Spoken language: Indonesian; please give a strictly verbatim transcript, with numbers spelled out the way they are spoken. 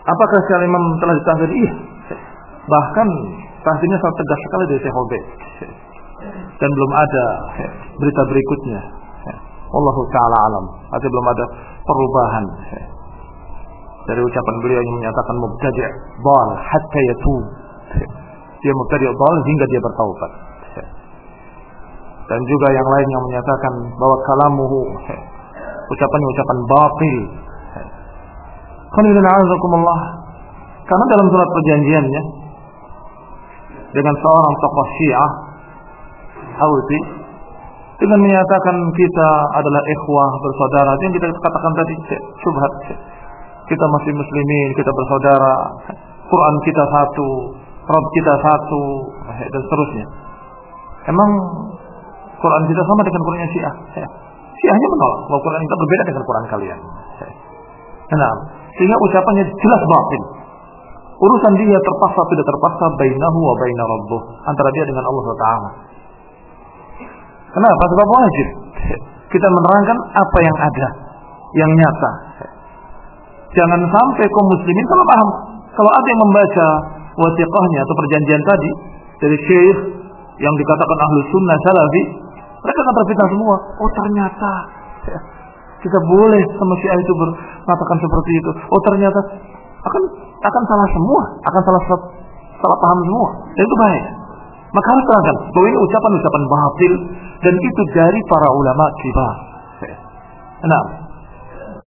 Apakah Syekh Imam telah ditahdir? Iya. Bahkan tahdirnya sangat tegas sekali dari Syekh Ubaid. Dan belum ada berita berikutnya. Wallahu ta'ala alam. Artinya belum ada perubahan dari ucapan beliau yang menyatakan mubtadi' dhal hatta yatub. Dia mubtadi' dhal hingga dia bertaubat. Dan juga yang lain yang menyatakan bahwa kalamuhu, ucapannya ucapan batil. Alhamdulillah. Karena dalam surat perjanjiannya dengan seorang tokoh Syiah Houthi, dengan menyatakan kita adalah ikhwah bersaudara, yang kita katakan tadi syubhat, kita masih muslimin, kita bersaudara, Quran kita satu, Rabb kita satu, dan seterusnya. Emang Quran kita sama dengan Quran Syiah? Syiahnya menolak bahwa Quran kita berbeda dengan Quran kalian. Nah, sehingga ucapannya jelas batil. Urusan dia terpaksa tidak terpaksa bainahu wa baina rabbuh, antara dia dengan Allah Taala. Kenapa? Sebab wajib kita menerangkan apa yang ada, yang nyata. Jangan sampai kaum muslimin salah paham. Kalau ada yang membaca wasiqahnya atau perjanjian tadi dari syekh yang dikatakan ahlu sunnah salafi, mereka akan terfitnah semua. Oh ternyata kita boleh sama Syiah itu mengatakan seperti itu. Oh ternyata akan akan salah semua, akan salah salah paham semua. Dan itu bahaya. Maka harus terangkan bahwa ini ucapan-ucapan batil dan itu dari para ulama kibar. Nah,